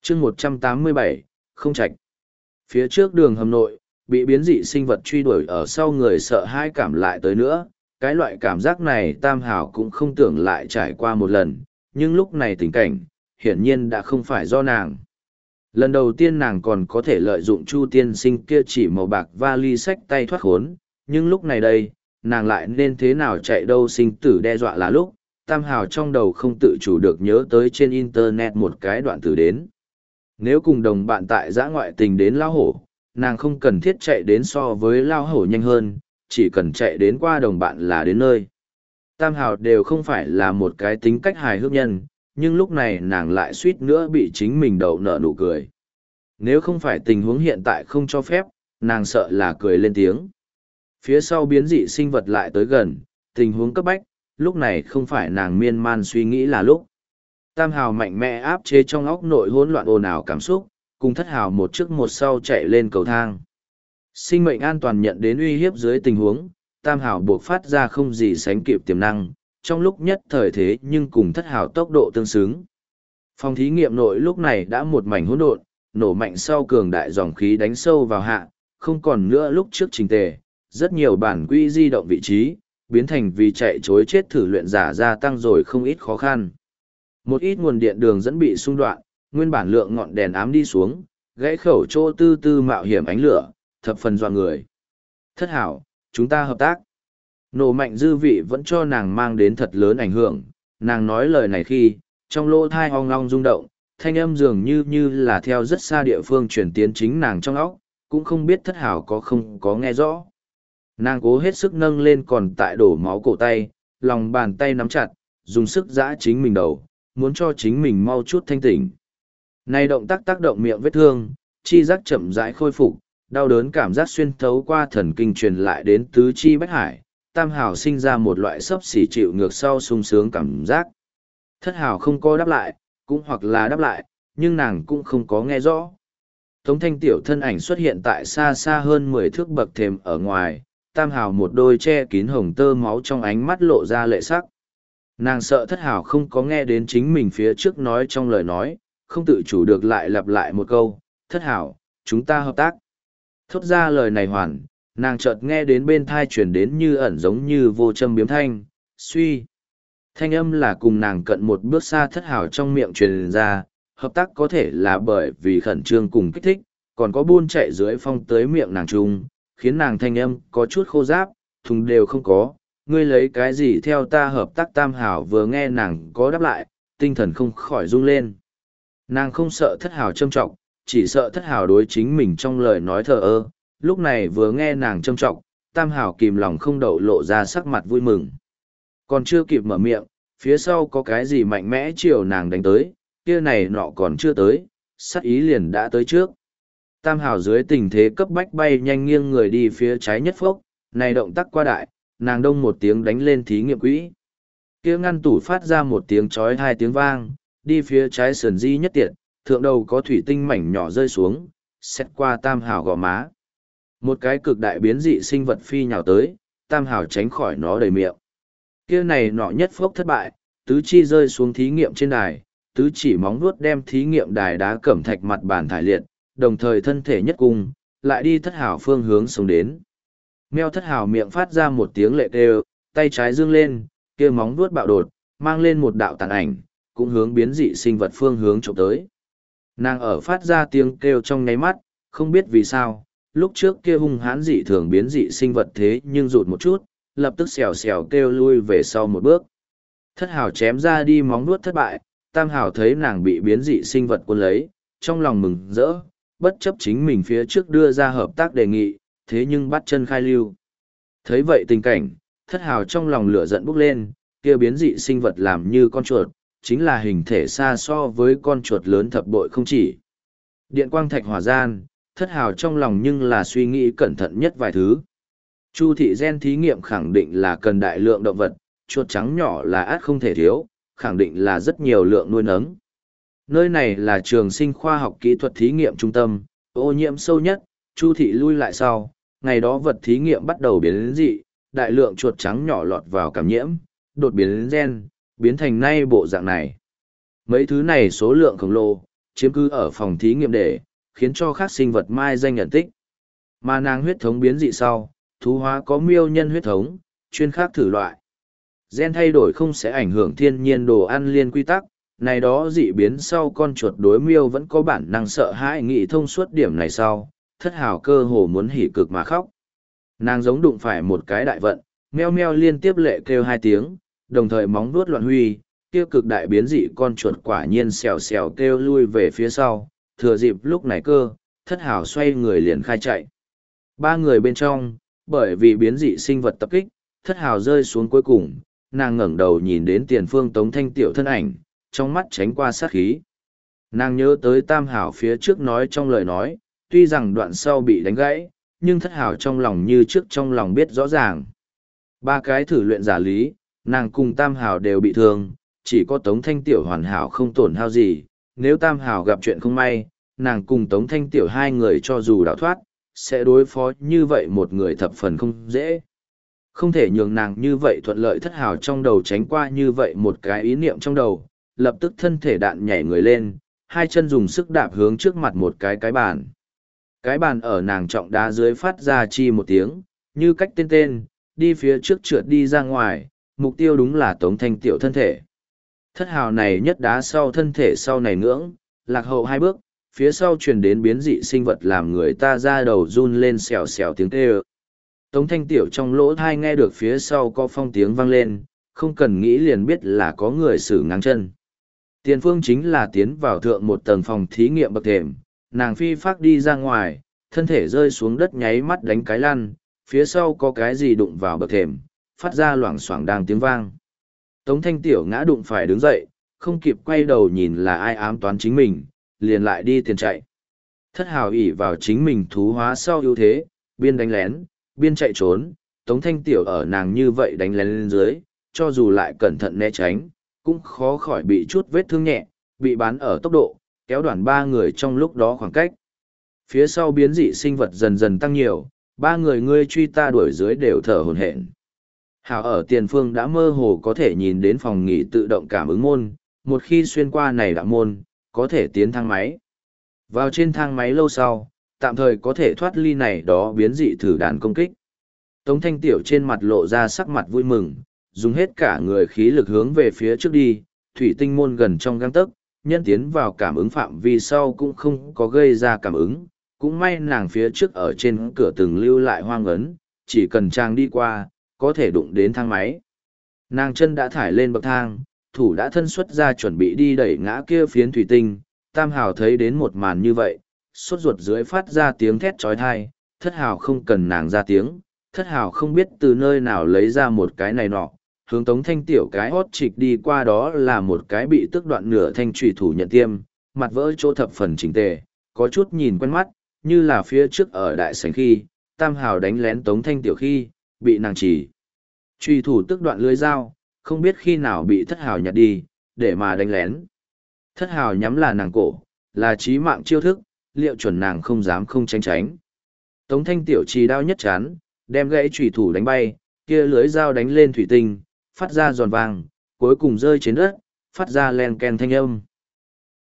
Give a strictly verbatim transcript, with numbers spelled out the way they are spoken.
chương một trăm tám mươi bảy, không trạch. Phía trước đường hầm nội, bị biến dị sinh vật truy đuổi ở sau người sợ hãi cảm lại tới nữa. Cái loại cảm giác này Tam Hảo cũng không tưởng lại trải qua một lần, nhưng lúc này tình cảnh, hiển nhiên đã không phải do nàng. Lần đầu tiên nàng còn có thể lợi dụng Chu tiên sinh kia chỉ màu bạc vali sách tay thoát khốn, nhưng lúc này đây, nàng lại nên thế nào chạy đâu sinh tử đe dọa là lúc, Tam Hảo trong đầu không tự chủ được nhớ tới trên internet một cái đoạn từ đến. Nếu cùng đồng bạn tại giã ngoại tình đến lao hổ, nàng không cần thiết chạy đến so với lao hổ nhanh hơn, chỉ cần chạy đến qua đồng bạn là đến nơi. Tam Hảo đều không phải là một cái tính cách hài hước nhân, nhưng lúc này nàng lại suýt nữa bị chính mình đậu nở nụ cười. Nếu không phải tình huống hiện tại không cho phép, nàng sợ là cười lên tiếng. Phía sau biến dị sinh vật lại tới gần, tình huống cấp bách, lúc này không phải nàng miên man suy nghĩ là lúc. Tam Hào mạnh mẽ áp chế trong óc nội hỗn loạn ồn ào cảm xúc, cùng Thất Hào một trước một sau chạy lên cầu thang. Sinh mệnh an toàn nhận đến uy hiếp dưới tình huống, Tam Hào buộc phát ra không gì sánh kịp tiềm năng, trong lúc nhất thời thế nhưng cùng Thất Hào tốc độ tương xứng. Phòng thí nghiệm nội lúc này đã một mảnh hỗn độn, nổ mạnh sau cường đại dòng khí đánh sâu vào hạ, không còn nữa lúc trước trình tề, rất nhiều bản quy di động vị trí, biến thành vì chạy chối chết thử luyện giả gia tăng rồi không ít khó khăn. Một ít nguồn điện đường dẫn bị xung đoạn, nguyên bản lượng ngọn đèn ám đi xuống, gãy khẩu chỗ tư tư mạo hiểm ánh lửa, thập phần doa người. Thất Hảo, chúng ta hợp tác. Nổ mạnh dư vị vẫn cho nàng mang đến thật lớn ảnh hưởng, nàng nói lời này khi, trong lỗ thai ong ong rung động, thanh âm dường như như là theo rất xa địa phương chuyển tiến chính nàng trong óc, cũng không biết Thất Hảo có không có nghe rõ. Nàng cố hết sức nâng lên còn tại đổ máu cổ tay, lòng bàn tay nắm chặt, dùng sức giã chính mình đầu, muốn cho chính mình mau chút thanh tỉnh. Này động tác tác động miệng vết thương, chi giác chậm rãi khôi phục, đau đớn cảm giác xuyên thấu qua thần kinh truyền lại đến tứ chi bách hải, Tam Hảo sinh ra một loại sấp xỉ chịu ngược sau sung sướng cảm giác. Thất Hảo không có đáp lại, cũng hoặc là đáp lại, nhưng nàng cũng không có nghe rõ. Tống Thanh tiểu thân ảnh xuất hiện tại xa xa hơn mười thước bậc thềm ở ngoài, Tam Hảo một đôi che kín hồng tơ máu trong ánh mắt lộ ra lệ sắc. Nàng sợ Thất Hảo không có nghe đến chính mình phía trước nói trong lời nói, không tự chủ được lại lặp lại một câu, Thất Hảo, chúng ta hợp tác. Thốt ra lời này hoàn, nàng chợt nghe đến bên thai truyền đến như ẩn giống như vô châm biếm thanh, suy. Thanh âm là cùng nàng cận một bước xa Thất Hảo trong miệng truyền ra, hợp tác có thể là bởi vì khẩn trương cùng kích thích, còn có buôn chạy dưới phong tới miệng nàng trung, khiến nàng thanh âm có chút khô ráp, thùng đều không có, ngươi lấy cái gì theo ta hợp tác. Tam Hảo vừa nghe nàng có đáp lại, tinh thần không khỏi rung lên. Nàng không sợ Thất Hảo châm trọng, chỉ sợ Thất Hảo đối chính mình trong lời nói thờ ơ, lúc này vừa nghe nàng châm trọng, Tam Hảo kìm lòng không đậu lộ ra sắc mặt vui mừng. Còn chưa kịp mở miệng, phía sau có cái gì mạnh mẽ chiều nàng đánh tới, kia này nọ còn chưa tới, sát ý liền đã tới trước. Tam Hảo dưới tình thế cấp bách bay nhanh nghiêng người đi phía trái nhất phốc, này động tác qua đại, nàng đông một tiếng đánh lên thí nghiệm quỹ. Kia ngăn tủ phát ra một tiếng chói hai tiếng vang, đi phía trái sườn di nhất tiệt, thượng đầu có thủy tinh mảnh nhỏ rơi xuống, xét qua Tam Hảo gò má. Một cái cực đại biến dị sinh vật phi nhào tới, Tam Hảo tránh khỏi nó đầy miệng. Kia này nọ nhất phốc thất bại, tứ chi rơi xuống thí nghiệm trên đài, tứ chỉ móng vuốt đem thí nghiệm đài đá cẩm thạch mặt bàn thải liệt, đồng thời thân thể nhất cung, lại đi Thất Hảo phương hướng sống đến. Meo Thất Hảo miệng phát ra một tiếng lệ kêu, tay trái dương lên, kia móng vuốt bạo đột, mang lên một đạo tàn ảnh, cũng hướng biến dị sinh vật phương hướng chụp tới. Nàng ở phát ra tiếng kêu trong nháy mắt, không biết vì sao, lúc trước kia hung hãn dị thường biến dị sinh vật thế nhưng rụt một chút, lập tức xèo xèo kêu lui về sau một bước. Thất Hảo chém ra đi móng vuốt thất bại, Tam Hảo thấy nàng bị biến dị sinh vật cuốn lấy, trong lòng mừng rỡ, bất chấp chính mình phía trước đưa ra hợp tác đề nghị, thế nhưng bắt chân khai lưu. Thấy vậy tình cảnh, Thất Hảo trong lòng lửa giận bốc lên, kia biến dị sinh vật làm như con chuột, chính là hình thể xa so với con chuột lớn thập bội không chỉ. Điện quang thạch hỏa gian, Thất Hảo trong lòng nhưng là suy nghĩ cẩn thận nhất vài thứ. Chu thị gen thí nghiệm khẳng định là cần đại lượng động vật, chuột trắng nhỏ là át không thể thiếu, khẳng định là rất nhiều lượng nuôi nấng. Nơi này là trường sinh khoa học kỹ thuật thí nghiệm trung tâm, ô nhiễm sâu nhất, Chu thị lui lại sau, ngày đó vật thí nghiệm bắt đầu biến dị, đại lượng chuột trắng nhỏ lọt vào cảm nhiễm, đột biến gen, biến thành nay bộ dạng này. Mấy thứ này số lượng khổng lồ, chiếm cứ ở phòng thí nghiệm để, khiến cho khác sinh vật mai danh nhận tích. Mà nàng huyết thống biến dị sau, thú hóa có miêu nhân huyết thống, chuyên khác thử loại. Gen thay đổi không sẽ ảnh hưởng thiên nhiên đồ ăn liên quy tắc, này đó dị biến sau con chuột đối miêu vẫn có bản năng sợ hãi nghĩ thông suốt điểm này sau, thất hào cơ hồ muốn hỉ cực mà khóc. Nàng giống đụng phải một cái đại vận, meo meo liên tiếp lệ kêu hai tiếng, đồng thời móng vuốt loạn huy, kia cực đại biến dị con chuột quả nhiên xèo xèo kêu lui về phía sau, thừa dịp lúc này cơ, thất hào xoay người liền khai chạy. Ba người bên trong, bởi vì biến dị sinh vật tập kích, thất hào rơi xuống cuối cùng, nàng ngẩng đầu nhìn đến tiền phương Tống Thanh Tiểu thân ảnh, trong mắt tránh qua sát khí. Nàng nhớ tới Tam Hảo phía trước nói trong lời nói, tuy rằng đoạn sau bị đánh gãy, nhưng thất hảo trong lòng như trước trong lòng biết rõ ràng. Ba cái thử luyện giả lý, nàng cùng Tam Hảo đều bị thương, chỉ có Tống Thanh Tiểu hoàn hảo không tổn hao gì. Nếu Tam Hảo gặp chuyện không may, nàng cùng Tống Thanh Tiểu hai người cho dù đào thoát, sẽ đối phó như vậy một người thập phần không dễ. Không thể nhường nàng như vậy thuận lợi. Thất hảo trong đầu tránh qua như vậy một cái ý niệm trong đầu, lập tức thân thể đạn nhảy người lên, hai chân dùng sức đạp hướng trước mặt một cái cái bàn. Cái bàn ở nàng trọng đá dưới phát ra chi một tiếng, như cách tên tên, đi phía trước trượt đi ra ngoài, mục tiêu đúng là Tống Thanh Tiểu thân thể. Thất hào này nhất đá sau thân thể sau này ngưỡng, lạc hậu hai bước, phía sau truyền đến biến dị sinh vật làm người ta ra đầu run lên xèo xèo tiếng kêu. Tống Thanh Tiểu trong lỗ thai nghe được phía sau có phong tiếng vang lên, không cần nghĩ liền biết là có người xử ngang chân. Tiền phương chính là tiến vào thượng một tầng phòng thí nghiệm bậc thềm, nàng phi phát đi ra ngoài, thân thể rơi xuống đất nháy mắt đánh cái lăn, phía sau có cái gì đụng vào bậc thềm, phát ra loảng xoảng đang tiếng vang. Tống Thanh Tiểu ngã đụng phải đứng dậy, không kịp quay đầu nhìn là ai ám toán chính mình, liền lại đi tiền chạy. Thất hào ỉ vào chính mình thú hóa sau ưu thế, biên đánh lén, biên chạy trốn, Tống Thanh Tiểu ở nàng như vậy đánh lén lên dưới, cho dù lại cẩn thận né tránh, cũng khó khỏi bị chút vết thương nhẹ, bị bán ở tốc độ, kéo đoạn ba người trong lúc đó khoảng cách. Phía sau biến dị sinh vật dần dần tăng nhiều, ba người ngươi truy ta đuổi dưới đều thở hổn hển. Hảo ở tiền phương đã mơ hồ có thể nhìn đến phòng nghỉ tự động cảm ứng môn, một khi xuyên qua này đạo môn, có thể tiến thang máy. Vào trên thang máy lâu sau, tạm thời có thể thoát ly này đó biến dị thử đàn công kích. Tống Thanh Tiểu trên mặt lộ ra sắc mặt vui mừng, dùng hết cả người khí lực hướng về phía trước đi, thủy tinh môn gần trong gang tấc, nhân tiến vào cảm ứng phạm vi sau cũng không có gây ra cảm ứng, cũng may nàng phía trước ở trên cửa từng lưu lại hoang ấn, chỉ cần trang đi qua, có thể đụng đến thang máy. Nàng chân đã thải lên bậc thang, thủ đã thân xuất ra chuẩn bị đi đẩy ngã kia phiến thủy tinh, Tam Hào thấy đến một màn như vậy, sốt ruột dưới phát ra tiếng thét trói thai, Thất Hào không cần nàng ra tiếng, Thất Hào không biết từ nơi nào lấy ra một cái này nọ, hướng Tống Thanh Tiểu cái hót trịch đi qua, đó là một cái bị tước đoạn nửa thanh trùy thủ nhận tiêm, mặt vỡ chỗ thập phần chỉnh tề, có chút nhìn quen mắt, như là phía trước ở đại sảnh khi, Tam Hào đánh lén Tống Thanh Tiểu khi, bị nàng chỉ. Trùy thủ tước đoạn lưới dao, không biết khi nào bị Thất Hào nhặt đi, để mà đánh lén. Thất Hào nhắm là nàng cổ, là chí mạng chiêu thức, liệu chuẩn nàng không dám không tránh tránh. Tống Thanh Tiểu trì đao nhất chán, đem gãy trùy thủ đánh bay, kia lưới dao đánh lên thủy tinh, phát ra giòn vàng, cuối cùng rơi trên đất, phát ra len ken thanh âm.